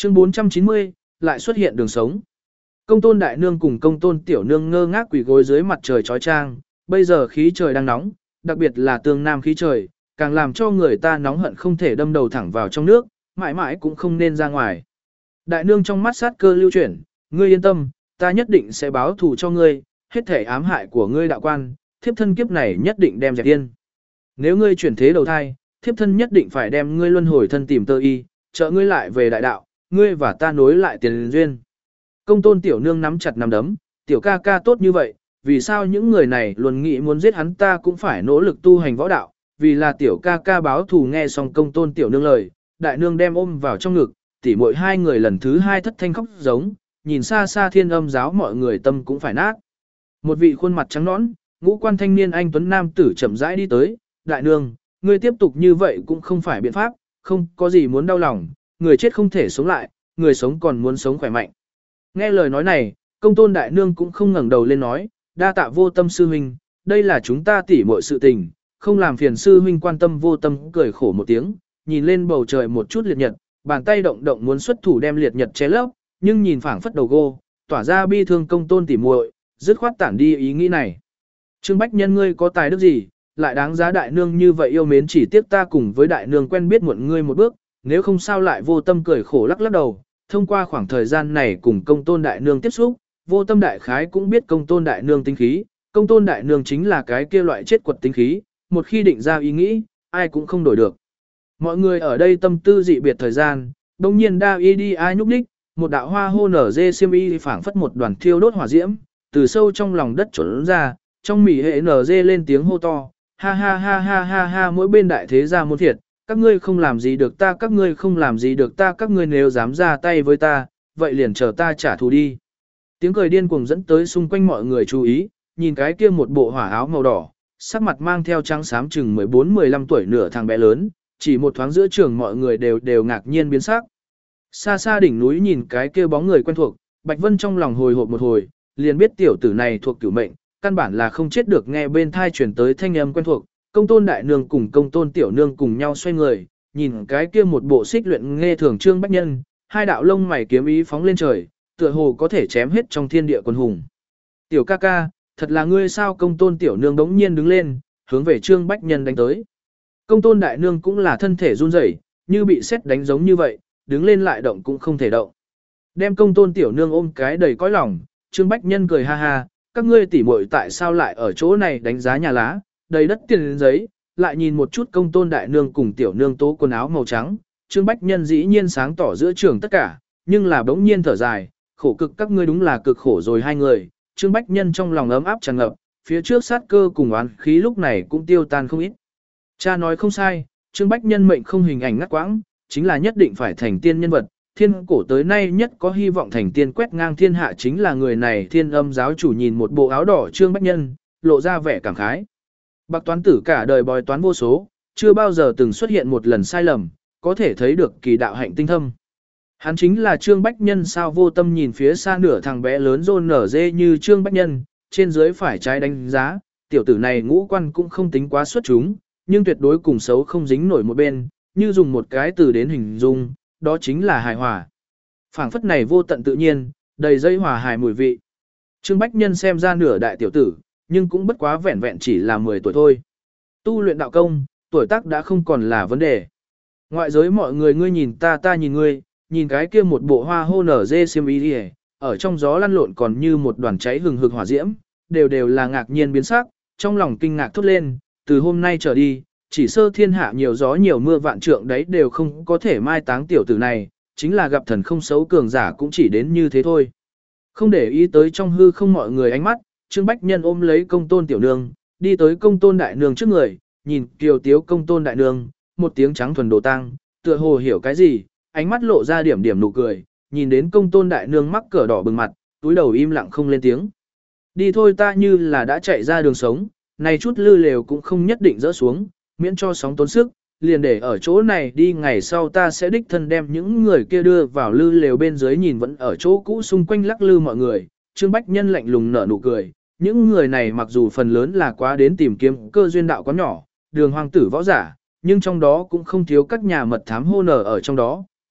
Chương 490, lại xuất hiện đường sống. Công tôn đại nương cùng công tôn tiểu nương ngơ ngác quỳ gối dưới mặt trời chói chang, bây giờ khí trời đang nóng, đặc biệt là tương nam khí trời, càng làm cho người ta nóng hận không thể đâm đầu thẳng vào trong nước, mãi mãi cũng không nên ra ngoài. Đại nương trong mắt sát cơ lưu chuyển, ngươi yên tâm, ta nhất định sẽ báo thù cho ngươi, hết thể ám hại của ngươi đạo quan, thiếp thân kiếp này nhất định đem dẹp yên. Nếu ngươi chuyển thế đầu thai, thiếp thân nhất định phải đem ngươi luân hồi thân tìm tơ y, trợ ngươi lại về đại đạo, ngươi và ta nối lại tiền duyên. Công tôn tiểu nương nắm chặt nắm đấm, tiểu ca ca tốt như vậy, vì sao những người này luôn nghĩ muốn giết hắn, ta cũng phải nỗ lực tu hành võ đạo, vì là tiểu ca ca báo thù. Nghe xong công tôn tiểu nương lời, đại nương đem ôm vào trong ngực, tỉ muội hai người lần thứ hai thất thanh khóc giống, nhìn xa xa Thiên Âm giáo mọi người tâm cũng phải nát. Một vị khuôn mặt trắng nõn, ngũ quan thanh niên anh tuấn nam tử chậm rãi đi tới, đại nương, ngươi tiếp tục như vậy cũng không phải biện pháp, không có gì muốn đau lòng, người chết không thể sống lại, người sống còn muốn sống khỏe mạnh. Nghe lời nói này, công tôn đại nương cũng không ngẩng đầu lên nói, đa tạ Vô Tâm sư huynh, đây là chúng ta tỉ muội sự tình, không làm phiền sư huynh quan tâm. Vô Tâm cười khổ một tiếng, nhìn lên bầu trời một chút liệt nhật, bàn tay động động muốn xuất thủ đem liệt nhật che lấp, nhưng nhìn phảng phất đầu gô, tỏa ra bi thương công tôn tỉ muội, dứt khoát tản đi ý nghĩ này. Trương Bách Nhân ngươi có tài đức gì, lại đáng giá đại nương như vậy yêu mến, chỉ tiếc ta cùng với đại nương quen biết muộn ngươi một bước, nếu không sao lại. Vô Tâm cười khổ lắc lắc đầu, thông qua khoảng thời gian này cùng công tôn đại nương tiếp xúc, Vô Tâm đại khái cũng biết công tôn đại nương tính khí, công tôn đại nương chính là cái kia loại chết quật tính khí, một khi định ra ý nghĩ, ai cũng không đổi được. Mọi người ở đây tâm tư dị biệt thời gian, đông nhiên đa y đi ai nhúc nhích, một đạo hoa hô nở dê xiêm y phảng phất một đoàn thiêu đốt hỏa diễm, từ sâu trong lòng đất trốn ra, trong mỉ hệ nở dê lên tiếng hô to, ha ha ha ha ha ha, mỗi bên đại thế gia môn thiệt, các ngươi không làm gì được ta, các ngươi không làm gì được ta, các ngươi nếu dám ra tay với ta, vậy liền chờ ta trả thù đi. Tiếng cười điên cuồng dẫn tới xung quanh mọi người chú ý, nhìn cái kia một bộ hỏa áo màu đỏ, sắc mặt mang theo trắng xám chừng 14-15 tuổi nửa thằng bé lớn, chỉ một thoáng giữa trường mọi người đều ngạc nhiên biến sắc. Xa xa đỉnh núi nhìn cái kia bóng người quen thuộc, Bạch Vân trong lòng hồi hộp một hồi, liền biết tiểu tử này thuộc cửu mệnh, căn bản là không chết được. Nghe bên thai truyền tới thanh âm quen thuộc, công tôn đại nương cùng công tôn tiểu nương cùng nhau xoay người, nhìn cái kia một bộ xích luyện nghe thường Trương Bách Nhân, hai đạo lông mày kiếm ý phóng lên trời, tựa hồ có thể chém hết trong thiên địa quân hùng. Tiểu ca ca, thật là ngươi sao? Công tôn tiểu nương đống nhiên đứng lên, hướng về Trương Bách Nhân đánh tới. Công tôn đại nương cũng là thân thể run rẩy, như bị sét đánh giống như vậy, đứng lên lại động cũng không thể động. Đem công tôn tiểu nương ôm cái đầy cõi lòng, Trương Bách Nhân cười ha ha, các ngươi tỉ muội tại sao lại ở chỗ này đánh giá nhà lá, đầy đất tiền giấy, lại nhìn một chút công tôn đại nương cùng tiểu nương tố quần áo màu trắng, Trương Bách Nhân dĩ nhiên sáng tỏ giữa trường tất cả, nhưng là bỗng nhiên thở dài, khổ cực các ngươi, đúng là cực khổ rồi hai người. Trương Bách Nhân trong lòng ấm áp tràn ngập, phía trước sát cơ cùng oán khí lúc này cũng tiêu tan không ít. Cha nói không sai, Trương Bách Nhân mệnh không hình ảnh ngắt quãng, chính là nhất định phải thành tiên nhân vật, thiên cổ tới nay nhất có hy vọng thành tiên quét ngang thiên hạ chính là người này. Thiên Âm giáo chủ nhìn một bộ áo đỏ Trương Bách Nhân, lộ ra vẻ cảm khái. Bạc toán tử cả đời bói toán vô số, chưa bao giờ từng xuất hiện một lần sai lầm, có thể thấy được kỳ đạo hạnh tinh thâm. Hắn chính là Trương Bách Nhân sao? Vô Tâm nhìn phía xa nửa thằng bé lớn rôn nở dê như Trương Bách Nhân, trên dưới phải trái đánh giá, tiểu tử này ngũ quan cũng không tính quá xuất chúng, nhưng tuyệt đối cùng xấu không dính nổi một bên, như dùng một cái từ đến hình dung, đó chính là hài hòa. Phảng phất này vô tận tự nhiên, đầy dây hòa hài mùi vị. Trương Bách Nhân xem ra nửa đại tiểu tử, nhưng cũng bất quá vẹn vẹn chỉ là 10 tuổi thôi. Tu luyện đạo công, tuổi tác đã không còn là vấn đề. Ngoại giới mọi người ngươi nhìn ta, ta nhìn ngươi, nhìn cái kia một bộ hoa hô nở dê xiêm y đi, ở trong gió lăn lộn còn như một đoàn cháy hừng hực hỏa diễm, đều là ngạc nhiên biến sắc, trong lòng kinh ngạc thốt lên, từ hôm nay trở đi, chỉ sơ thiên hạ nhiều gió nhiều mưa vạn trượng đấy đều không có thể mai táng tiểu tử này, chính là gặp thần không xấu cường giả cũng chỉ đến như thế thôi. Không để ý tới trong hư không mọi người ánh mắt, Trương Bách Nhân ôm lấy công tôn tiểu nương, đi tới công tôn đại nương trước người, nhìn kiều tiếu công tôn đại nương, một tiếng trắng thuần đồ tang, tựa hồ hiểu cái gì, ánh mắt lộ ra điểm điểm nụ cười, nhìn đến công tôn đại nương mắc cỡ đỏ bừng mặt, túi đầu im lặng không lên tiếng. Đi thôi, ta như là đã chạy ra đường sống, này chút lư lều cũng không nhất định dỡ xuống, miễn cho sóng tốn sức, liền để ở chỗ này đi, ngày sau ta sẽ đích thân đem những người kia đưa vào lư lều bên dưới. Nhìn vẫn ở chỗ cũ xung quanh lắc lư mọi người, Trương Bách Nhân lạnh lùng nở nụ cười, những người này mặc dù phần lớn là quá đến tìm kiếm cơ duyên đạo quán nhỏ, đường hoang tử võ giả, nhưng trong đó cũng không thiếu các nhà mật thám hô nở ở trong đó,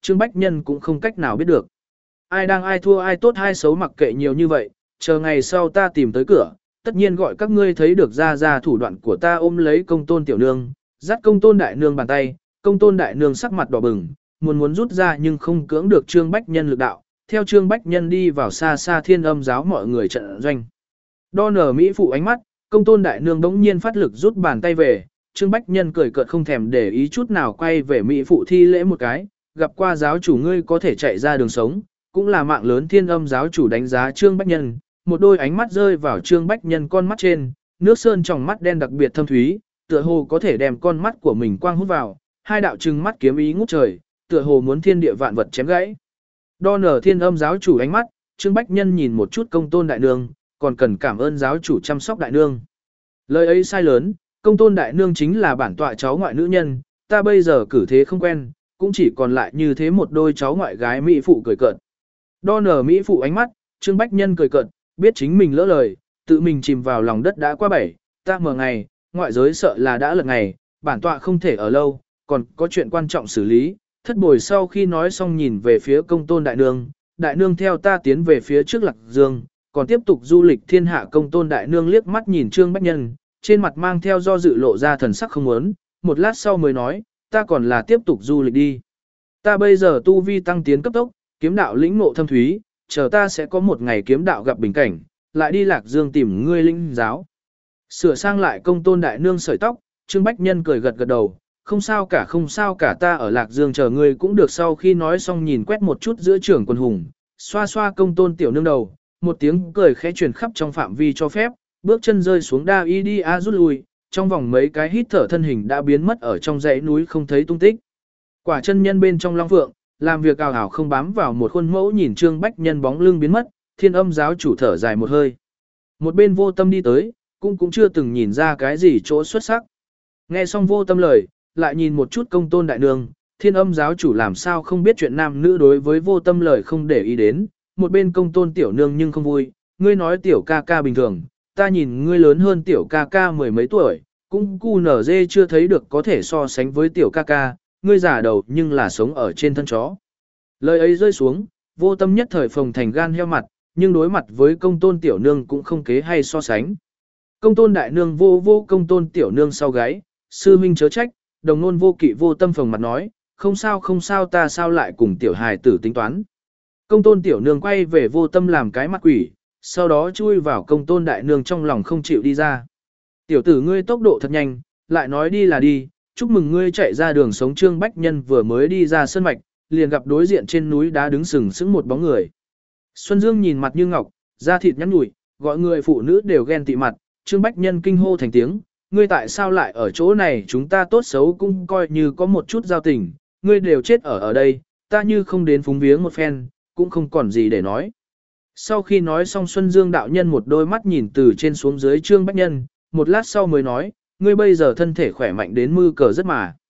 Trương Bách Nhân cũng không cách nào biết được. Ai đang ai thua ai tốt ai xấu mặc kệ nhiều như vậy, chờ ngày sau ta tìm tới cửa, tất nhiên gọi các ngươi thấy được ra thủ đoạn của ta ôm lấy công tôn tiểu nương, dắt công tôn đại nương bàn tay, công tôn đại nương sắc mặt đỏ bừng, muốn rút ra nhưng không cưỡng được Trương Bách Nhân lực đạo, theo Trương Bách Nhân đi vào xa xa Thiên Âm giáo mọi người trận doanh. Đo nở Mỹ phụ ánh mắt, công tôn đại nương đống nhiên phát lực rút bàn tay về, Trương Bách Nhân cười cợt không thèm để ý chút nào quay về Mỹ phụ thi lễ một cái, gặp qua giáo chủ ngươi có thể chạy ra đường sống, cũng là mạng lớn Thiên Âm giáo chủ đánh giá Trương Bách Nhân, một đôi ánh mắt rơi vào Trương Bách Nhân con mắt trên, nước sơn trong mắt đen đặc biệt thâm thúy, tựa hồ có thể đem con mắt của mình quang hút vào, hai đạo trừng mắt kiếm ý ngút trời, tựa hồ muốn thiên địa vạn vật chém gãy. Đo nở Thiên Âm giáo chủ ánh mắt, Trương Bách Nhân nhìn một chút công tôn đại nương, còn cần cảm ơn giáo chủ chăm sóc đại nương. Lời ấy sai lớn, công tôn đại nương chính là bản tọa cháu ngoại nữ nhân, ta bây giờ cử thế không quen, cũng chỉ còn lại như thế một đôi cháu ngoại gái Mỹ phụ cười cợt. Đo nở Mỹ phụ ánh mắt, Trương Bách Nhân cười cợt, biết chính mình lỡ lời, tự mình chìm vào lòng đất đã qua 7, ta mở ngày, ngoại giới sợ là đã lật ngày, bản tọa không thể ở lâu, còn có chuyện quan trọng xử lý, thất bồi sau khi nói xong nhìn về phía công tôn đại nương theo ta tiến về phía trước Lạc Dương, còn tiếp tục du lịch thiên hạ. Công tôn đại nương liếc mắt nhìn Trương Bách Nhân, trên mặt mang theo do dự lộ ra thần sắc không muốn, một lát sau mới nói, ta còn là tiếp tục du lịch đi. Ta bây giờ tu vi tăng tiến cấp tốc, kiếm đạo lĩnh ngộ thâm thúy, chờ ta sẽ có một ngày kiếm đạo gặp bình cảnh, lại đi Lạc Dương tìm ngươi linh giáo. Sửa sang lại công tôn đại nương sợi tóc, Trương Bách Nhân cười gật gật đầu, không sao cả ta ở Lạc Dương chờ ngươi cũng được. Sau khi nói xong nhìn quét một chút giữa trưởng quần hùng, xoa xoa công tôn tiểu nương đầu, một tiếng cười khẽ truyền khắp trong phạm vi cho phép, bước chân rơi xuống đa y đi a rút lui, trong vòng mấy cái hít thở thân hình đã biến mất ở trong dãy núi không thấy tung tích. Quả chân nhân bên trong Long Phượng, làm việc ảo ảo không bám vào một khuôn mẫu nhìn Trương Bách Nhân bóng lưng biến mất, Thiên Âm giáo chủ thở dài một hơi. Một bên Vô Tâm đi tới, cũng chưa từng nhìn ra cái gì chỗ xuất sắc. Nghe xong Vô Tâm lời, lại nhìn một chút công tôn đại nương, Thiên Âm giáo chủ làm sao không biết chuyện nam nữ đối với Vô Tâm lời không để ý đến, một bên công tôn tiểu nương nhưng không vui, ngươi nói tiểu ca ca bình thường, ta nhìn ngươi lớn hơn tiểu ca ca mười mấy tuổi, cũng cu nở dê chưa thấy được có thể so sánh với tiểu ca ca, ngươi giả đầu nhưng là sống ở trên thân chó. Lời ấy rơi xuống, Vô Tâm nhất thời phồng thành gan heo mặt, nhưng đối mặt với công tôn tiểu nương cũng không kế hay so sánh. Công tôn đại nương vô công tôn tiểu nương sau gáy, sư huynh chớ trách, đồng nôn vô kỵ. Vô Tâm phồng mặt nói, không sao ta sao lại cùng tiểu hài tử tính toán. Công tôn tiểu nương quay về Vô Tâm làm cái mặt quỷ, sau đó chui vào công tôn đại nương trong lòng không chịu đi ra. Tiểu tử ngươi tốc độ thật nhanh, lại nói đi là đi, chúc mừng ngươi chạy ra đường sống. Trương Bách Nhân vừa mới đi ra sơn mạch, liền gặp đối diện trên núi đá đứng sừng sững một bóng người. Xuân Dương nhìn mặt như ngọc, da thịt nhắn nhủi, gọi người phụ nữ đều ghen tị mặt. Trương Bách Nhân kinh hô thành tiếng, ngươi tại sao lại ở chỗ này, chúng ta tốt xấu cũng coi như có một chút giao tình, ngươi đều chết ở đây, ta như không đến phúng viếng một phen, cũng không còn gì để nói. Sau khi nói xong Xuân Dương đạo nhân một đôi mắt nhìn từ trên xuống dưới Trương Bách Nhân, một lát sau mới nói, ngươi bây giờ thân thể khỏe mạnh đến mư cờ rất mà.